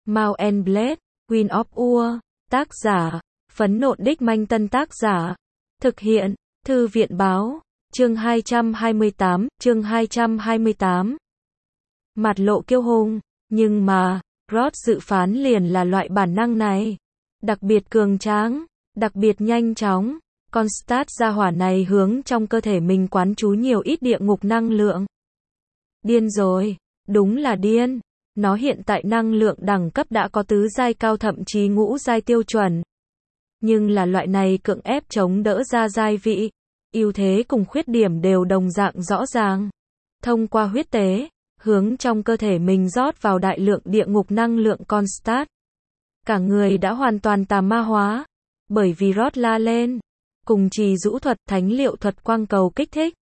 Mount and Blade, Queen of Ur, tác giả, Phấn Nộn Đích Manh Tân tác giả, thực hiện, Thư viện báo, chương 228. Mặt lộ kiêu hùng, nhưng mà, Roth dự phán liền là loại bản năng này. Đặc biệt cường tráng, đặc biệt nhanh chóng, con Stat gia hỏa này hướng trong cơ thể mình quán trú nhiều ít địa ngục năng lượng. Điên rồi, đúng là điên. Nó hiện tại năng lượng đẳng cấp đã có tứ giai cao thậm chí ngũ giai tiêu chuẩn. Nhưng là loại này cưỡng ép chống đỡ ra giai vị, ưu thế cùng khuyết điểm đều đồng dạng rõ ràng. Thông qua huyết tế, hướng trong cơ thể mình rót vào đại lượng địa ngục năng lượng con Stat. Cả người đã hoàn toàn tà ma hóa, bởi vì Roth la lên, cùng trì rũ thuật, thánh liệu thuật quang cầu kích thích.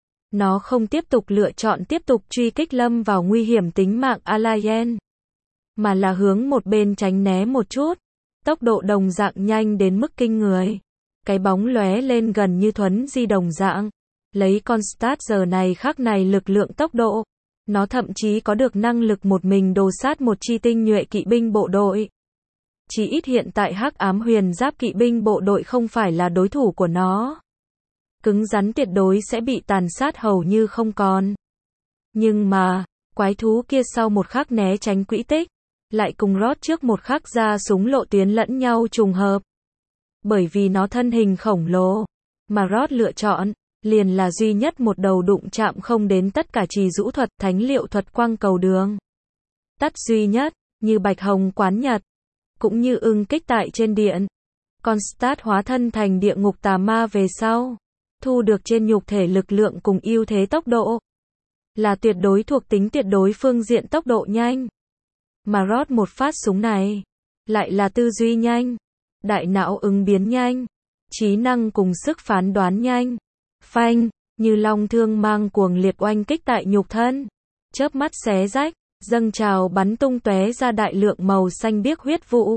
Nó không tiếp tục lựa chọn tiếp tục truy kích lâm vào nguy hiểm tính mạng Alayen, mà là hướng một bên tránh né một chút. Tốc độ đồng dạng nhanh đến mức kinh người. Cái bóng lóe lên gần như thuấn di đồng dạng. Lấy con Stat giờ này khắc này lực lượng tốc độ, nó thậm chí có được năng lực một mình đồ sát một chi tinh nhuệ kỵ binh bộ đội. Chỉ ít hiện tại Hắc Ám Huyền Giáp kỵ binh bộ đội không phải là đối thủ của nó. Cứng rắn tuyệt đối sẽ bị tàn sát hầu như không còn. Nhưng mà, quái thú kia sau một khắc né tránh quỹ tích, lại cùng Roth trước một khắc ra súng lộ tuyến lẫn nhau trùng hợp. Bởi vì nó thân hình khổng lồ, mà Roth lựa chọn, liền là duy nhất một đầu đụng chạm không đến tất cả trì rũ thuật, thánh liệu thuật quang cầu đường. Tắt duy nhất, như bạch hồng quán nhật, cũng như ưng kích tại trên điện. Con Stat hóa thân thành địa ngục tà ma về sau, thu được trên nhục thể lực lượng cùng ưu thế tốc độ. Là tuyệt đối thuộc tính tuyệt đối phương diện tốc độ nhanh. Mà Roth một phát súng này, lại là tư duy nhanh, đại não ứng biến nhanh, trí năng cùng sức phán đoán nhanh. Phanh, như long thương mang cuồng liệt oanh kích tại nhục thân. Chớp mắt xé rách, dâng trào bắn tung tóe ra đại lượng màu xanh biếc huyết vụ.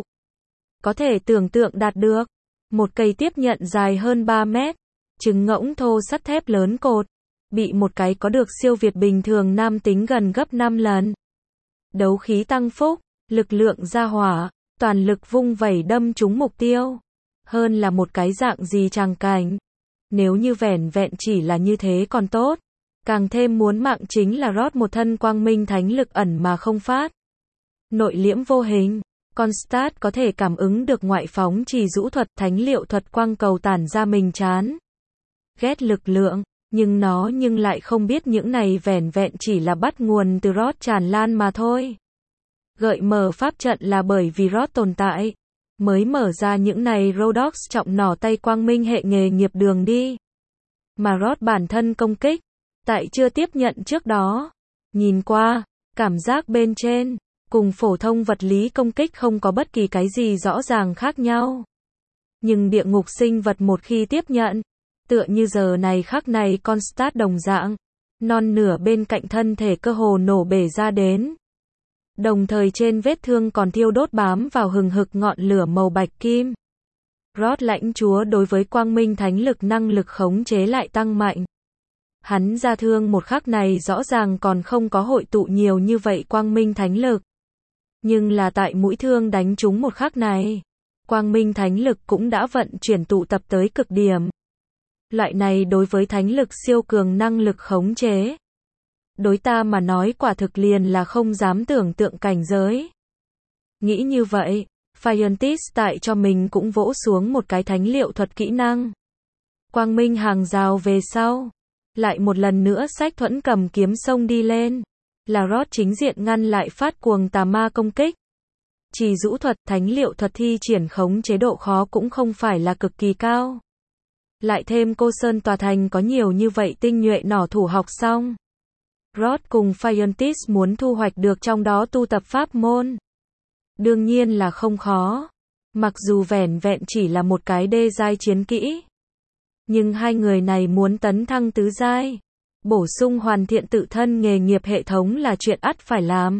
Có thể tưởng tượng đạt được, một cây tiếp nhận dài hơn 3 mét, trứng ngỗng thô sắt thép lớn cột, bị một cái có được siêu việt bình thường nam tính gần gấp 5 lần. Đấu khí tăng phúc, lực lượng ra hỏa, toàn lực vung vẩy đâm trúng mục tiêu. Hơn là một cái dạng gì tràng cảnh. Nếu như vẻn vẹn chỉ là như thế còn tốt. Càng thêm muốn mạng chính là Roth một thân quang minh thánh lực ẩn mà không phát. Nội liễm vô hình, con Stat có thể cảm ứng được ngoại phóng trì rũ thuật, thánh liệu thuật quang cầu tản ra mình chán ghét lực lượng, nhưng nó lại không biết những này vẻn vẹn chỉ là bắt nguồn từ Roth tràn lan mà thôi. Gợi mở pháp trận là bởi vì Roth tồn tại, mới mở ra những này Rhodox trọng nỏ tay quang minh hệ nghề nghiệp đường đi. Mà Roth bản thân công kích, tại chưa tiếp nhận trước đó, nhìn qua, cảm giác bên trên, cùng phổ thông vật lý công kích không có bất kỳ cái gì rõ ràng khác nhau. Nhưng địa ngục sinh vật một khi tiếp nhận, tựa như giờ này khắc này con Stat đồng dạng, non nửa bên cạnh thân thể cơ hồ nổ bể ra đến. Đồng thời trên vết thương còn thiêu đốt bám vào hừng hực ngọn lửa màu bạch kim. Roth lãnh chúa đối với quang minh thánh lực năng lực khống chế lại tăng mạnh. Hắn ra thương một khắc này rõ ràng còn không có hội tụ nhiều như vậy quang minh thánh lực. Nhưng là tại mũi thương đánh trúng một khắc này, quang minh thánh lực cũng đã vận chuyển tụ tập tới cực điểm. Loại này đối với thánh lực siêu cường năng lực khống chế. Đối ta mà nói quả thực liền là không dám tưởng tượng cảnh giới. Nghĩ như vậy, Phiontis tại cho mình cũng vỗ xuống một cái thánh liệu thuật kỹ năng. Quang minh hàng rào về sau. Lại một lần nữa sách thuẫn cầm kiếm xông đi lên. Là Roth chính diện ngăn lại phát cuồng tà ma công kích. Trì rũ thuật, thánh liệu thuật thi triển khống chế độ khó cũng không phải là cực kỳ cao. Lại thêm cô Sơn tòa thành có nhiều như vậy tinh nhuệ nỏ thủ học xong. Roth cùng Phiontis muốn thu hoạch được trong đó tu tập pháp môn. Đương nhiên là không khó. Mặc dù vẻn vẹn chỉ là một cái đê giai chiến kỹ. Nhưng hai người này muốn tấn thăng tứ giai, bổ sung hoàn thiện tự thân nghề nghiệp hệ thống là chuyện ắt phải làm.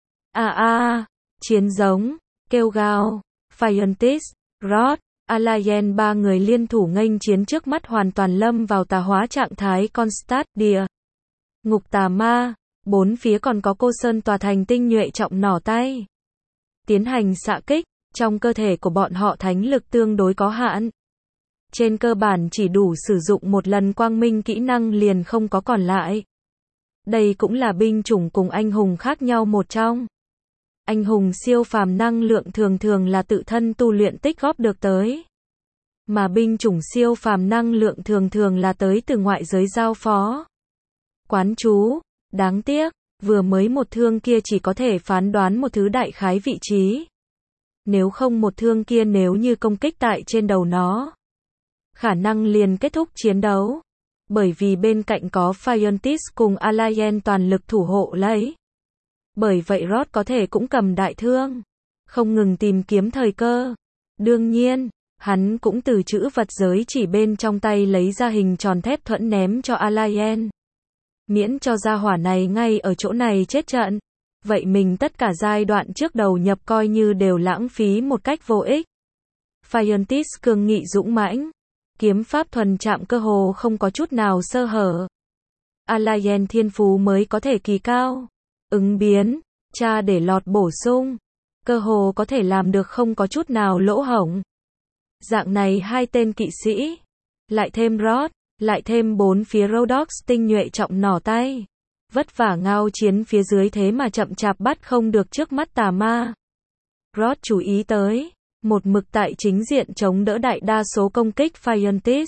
Chiến giống, kêu gào, Phiontis, Roth, Alayen ba người liên thủ nghênh chiến trước mắt hoàn toàn lâm vào tà hóa trạng thái con Stat địa. Ngục tà ma, bốn phía còn có cô Sơn tòa thành tinh nhuệ trọng nỏ tay. tiến hành xạ kích, trong cơ thể của bọn họ thánh lực tương đối có hạn. Trên cơ bản chỉ đủ sử dụng một lần quang minh kỹ năng liền không có còn lại. Đây cũng là binh chủng cùng anh hùng khác nhau một trong. Anh hùng siêu phàm năng lượng thường thường là tự thân tu luyện tích góp được tới. Mà binh chủng siêu phàm năng lượng thường thường là tới từ ngoại giới giao phó. Quán chú, đáng tiếc, vừa mới một thương kia chỉ có thể phán đoán một thứ đại khái vị trí. Nếu không một thương kia nếu như công kích tại trên đầu nó, khả năng liền kết thúc chiến đấu. Bởi vì bên cạnh có Fiontis cùng Alien toàn lực thủ hộ lấy. Bởi vậy Rod có thể cũng cầm đại thương, không ngừng tìm kiếm thời cơ. Đương nhiên, hắn cũng từ chữ vật giới chỉ bên trong tay lấy ra hình tròn thép thuẫn ném cho Alien. Miễn cho gia hỏa này ngay ở chỗ này chết trận. Vậy mình tất cả giai đoạn trước đầu nhập coi như đều lãng phí một cách vô ích. Fiontis cương nghị dũng mãnh. Kiếm pháp thuần chạm cơ hồ không có chút nào sơ hở. Alien thiên phú mới có thể kỳ cao. Ứng biến, tra để lọt bổ sung. Cơ hồ có thể làm được không có chút nào lỗ hổng. Dạng này hai tên kỵ sĩ. Lại thêm Rod, lại thêm bốn phía Rhodox tinh nhuệ trọng nỏ tay. Vất vả ngao chiến phía dưới thế mà chậm chạp bắt không được trước mắt tà ma. Rod chú ý tới. Một mực tại chính diện chống đỡ đại đa số công kích Fiontis.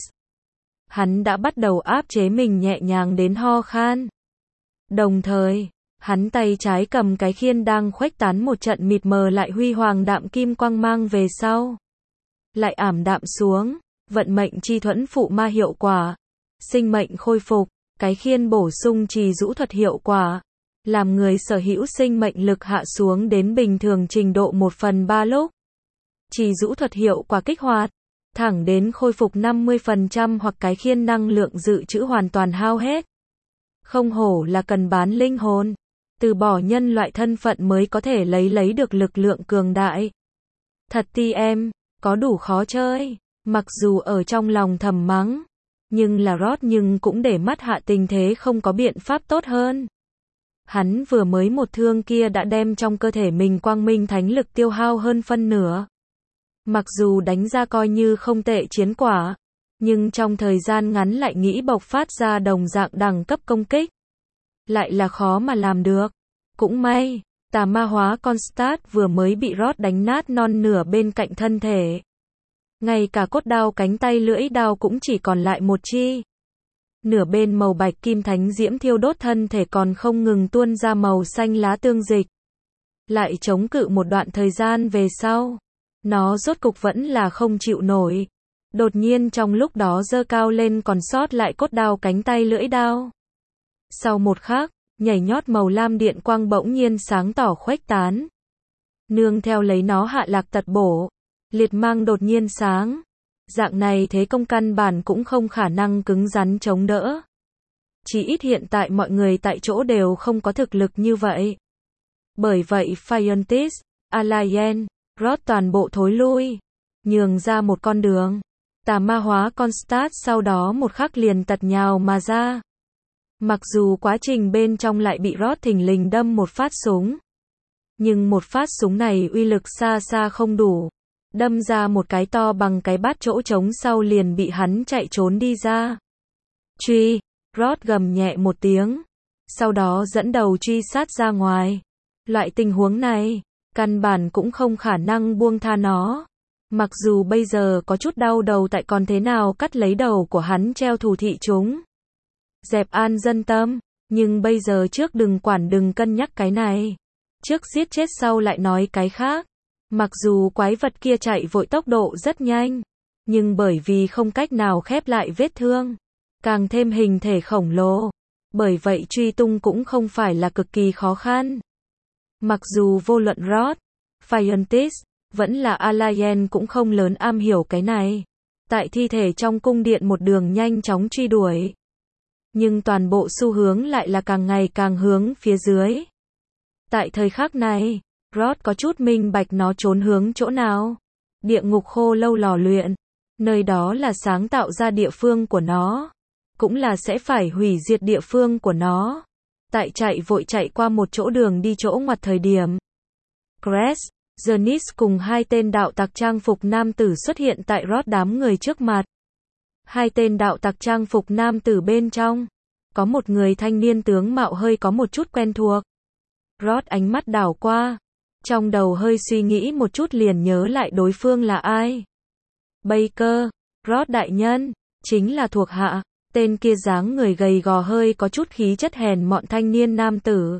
Hắn đã bắt đầu áp chế mình nhẹ nhàng đến ho khan. Đồng thời, hắn tay trái cầm cái khiên đang khuếch tán một trận mịt mờ lại huy hoàng đạm kim quang mang về sau. Lại ảm đạm xuống, vận mệnh chi thuẫn phụ ma hiệu quả. Sinh mệnh khôi phục, cái khiên bổ sung trì rũ thuật hiệu quả. Làm người sở hữu sinh mệnh lực hạ xuống đến bình thường trình độ 1/3 lúc. Trì rũ thuật hiệu quả kích hoạt, thẳng đến khôi phục 50% hoặc cái khiên năng lượng dự trữ hoàn toàn hao hết. Không hổ là cần bán linh hồn, từ bỏ nhân loại thân phận mới có thể lấy được lực lượng cường đại. Thật TM, có đủ khó chơi, mặc dù ở trong lòng thầm mắng, nhưng là Rod nhưng cũng để mắt hạ tình thế không có biện pháp tốt hơn. Hắn vừa mới một thương kia đã đem trong cơ thể mình quang minh thánh lực tiêu hao hơn phân nửa. Mặc dù đánh ra coi như không tệ chiến quả, nhưng trong thời gian ngắn lại nghĩ bộc phát ra đồng dạng đẳng cấp công kích. Lại là khó mà làm được. Cũng may, tà ma hóa Constat vừa mới bị Rod đánh nát non nửa bên cạnh thân thể. Ngay cả cốt đao cánh tay lưỡi đao cũng chỉ còn lại một chi. Nửa bên màu bạch kim thánh diễm thiêu đốt thân thể còn không ngừng tuôn ra màu xanh lá tương dịch. Lại chống cự một đoạn thời gian về sau. Nó rốt cục vẫn là không chịu nổi. Đột nhiên trong lúc đó giơ cao lên còn sót lại cốt đao cánh tay lưỡi đao. Sau một khắc, nhảy nhót màu lam điện quang bỗng nhiên sáng tỏ khuếch tán. Nương theo lấy nó hạ lạc tật bổ. Liệt mang đột nhiên sáng. Dạng này thế công căn bản cũng không khả năng cứng rắn chống đỡ. Chỉ ít hiện tại mọi người tại chỗ đều không có thực lực như vậy. Bởi vậy Fiontis, Alien, Rod toàn bộ thối lui, nhường ra một con đường. Tà ma hóa Constat sau đó một khắc liền tật nhào mà ra. Mặc dù quá trình bên trong lại bị Rod thình lình đâm một phát súng. Nhưng một phát súng này uy lực xa xa không đủ. Đâm ra một cái to bằng cái bát chỗ trống sau liền bị hắn chạy trốn đi ra. Truy, Rod gầm nhẹ một tiếng. Sau đó dẫn đầu truy sát ra ngoài. Loại tình huống này, căn bản cũng không khả năng buông tha nó. Mặc dù bây giờ có chút đau đầu tại còn thế nào cắt lấy đầu của hắn treo thủ thị chúng. Dẹp an dân tâm, nhưng bây giờ trước đừng quản đừng cân nhắc cái này. Trước giết chết sau lại nói cái khác. Mặc dù quái vật kia chạy vội tốc độ rất nhanh, nhưng bởi vì không cách nào khép lại vết thương, càng thêm hình thể khổng lồ. Bởi vậy truy tung cũng không phải là cực kỳ khó khăn. Mặc dù vô luận Rod, Fiontis, vẫn là Alien cũng không lớn am hiểu cái này. Tại thi thể trong cung điện một đường nhanh chóng truy đuổi. Nhưng toàn bộ xu hướng lại là càng ngày càng hướng phía dưới. Tại thời khắc này, Rod có chút minh bạch nó trốn hướng chỗ nào. Địa ngục khô lâu lò luyện. Nơi đó là sáng tạo ra địa phương của nó. Cũng là sẽ phải hủy diệt địa phương của nó. Tại chạy vội chạy qua một chỗ đường đi chỗ ngoặt thời điểm. Crest, Jonis cùng hai tên đạo tặc trang phục nam tử xuất hiện tại Rod đám người trước mặt. Hai tên đạo tặc trang phục nam tử bên trong. Có một người thanh niên tướng mạo hơi có một chút quen thuộc. Rod ánh mắt đảo qua. Trong đầu hơi suy nghĩ một chút liền nhớ lại đối phương là ai. Baker, Rod đại nhân, chính là thuộc hạ. Tên kia dáng người gầy gò hơi có chút khí chất hèn mọn thanh niên nam tử.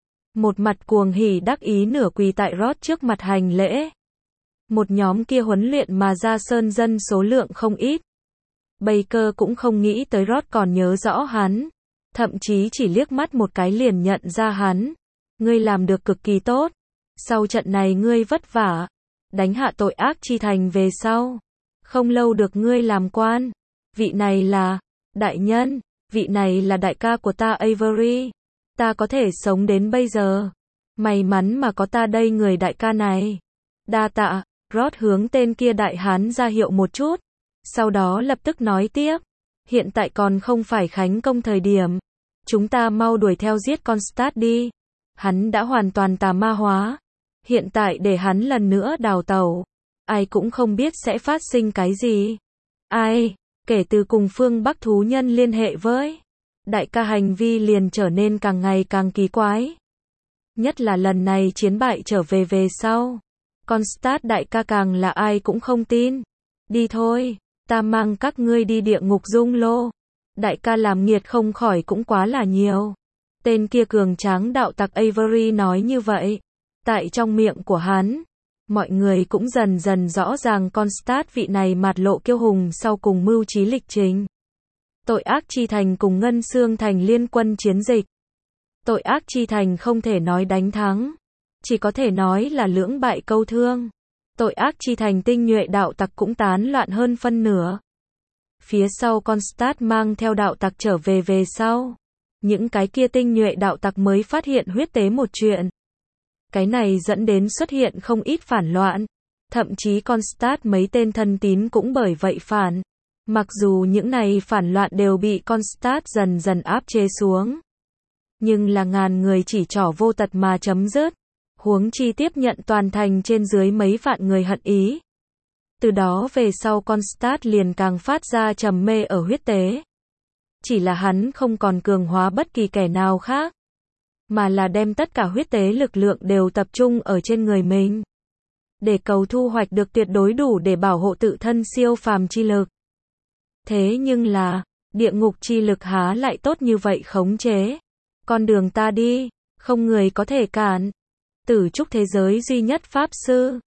Một mặt cuồng hỉ đắc ý nửa quỳ tại Rod trước mặt hành lễ. Một nhóm kia huấn luyện mà ra sơn dân số lượng không ít. Baker cũng không nghĩ tới Rod còn nhớ rõ hắn. Thậm chí chỉ liếc mắt một cái liền nhận ra hắn. Ngươi làm được cực kỳ tốt. Sau trận này ngươi vất vả. Đánh hạ tội ác chi thành về sau. Không lâu được ngươi làm quan. Vị này là... Đại nhân, vị này là đại ca của ta Avery. Ta có thể sống đến bây giờ. May mắn mà có ta đây người đại ca này. Đa tạ, Rod hướng tên kia đại hán ra hiệu một chút. Sau đó lập tức nói tiếp. Hiện tại còn không phải khánh công thời điểm. Chúng ta mau đuổi theo giết con Start đi. Hắn đã hoàn toàn tà ma hóa. Hiện tại để hắn lần nữa đào tẩu. Ai cũng không biết sẽ phát sinh cái gì. Ai? Kể từ cùng phương Bắc thú nhân liên hệ với đại ca hành vi liền trở nên càng ngày càng kỳ quái. Nhất là lần này chiến bại trở về sau. Con Start đại ca càng là ai cũng không tin. Đi thôi, ta mang các ngươi đi địa ngục dung lô. Đại ca làm nghiệt không khỏi cũng quá là nhiều. Tên kia cường tráng đạo tặc Avery nói như vậy. Tại trong miệng của hắn. Mọi người cũng dần dần rõ ràng con Start vị này mạt lộ kiêu hùng sau cùng mưu trí lịch trình. Tội ác chi thành cùng Ngân Xương thành liên quân chiến dịch. Tội ác chi thành không thể nói đánh thắng. Chỉ có thể nói là lưỡng bại câu thương. Tội ác chi thành tinh nhuệ đạo tặc cũng tán loạn hơn phân nửa. Phía sau con Start mang theo đạo tặc trở về sau. Những cái kia tinh nhuệ đạo tặc mới phát hiện huyết tế một chuyện. Cái này dẫn đến xuất hiện không ít phản loạn. Thậm chí con Start mấy tên thân tín cũng bởi vậy phản. Mặc dù những này phản loạn đều bị con Start dần dần áp chế xuống. Nhưng là ngàn người chỉ trỏ vô tật mà chấm dứt. Huống chi tiếp nhận toàn thành trên dưới mấy vạn người hận ý. Từ đó về sau con Start liền càng phát ra trầm mê ở huyết tế. Chỉ là hắn không còn cường hóa bất kỳ kẻ nào khác. Mà là đem tất cả huyết tế lực lượng đều tập trung ở trên người mình. Để cầu thu hoạch được tuyệt đối đủ để bảo hộ tự thân siêu phàm chi lực. Thế nhưng là, địa ngục chi lực há lại tốt như vậy khống chế. Con đường ta đi, không người có thể cản. Tử trúc thế giới duy nhất pháp sư.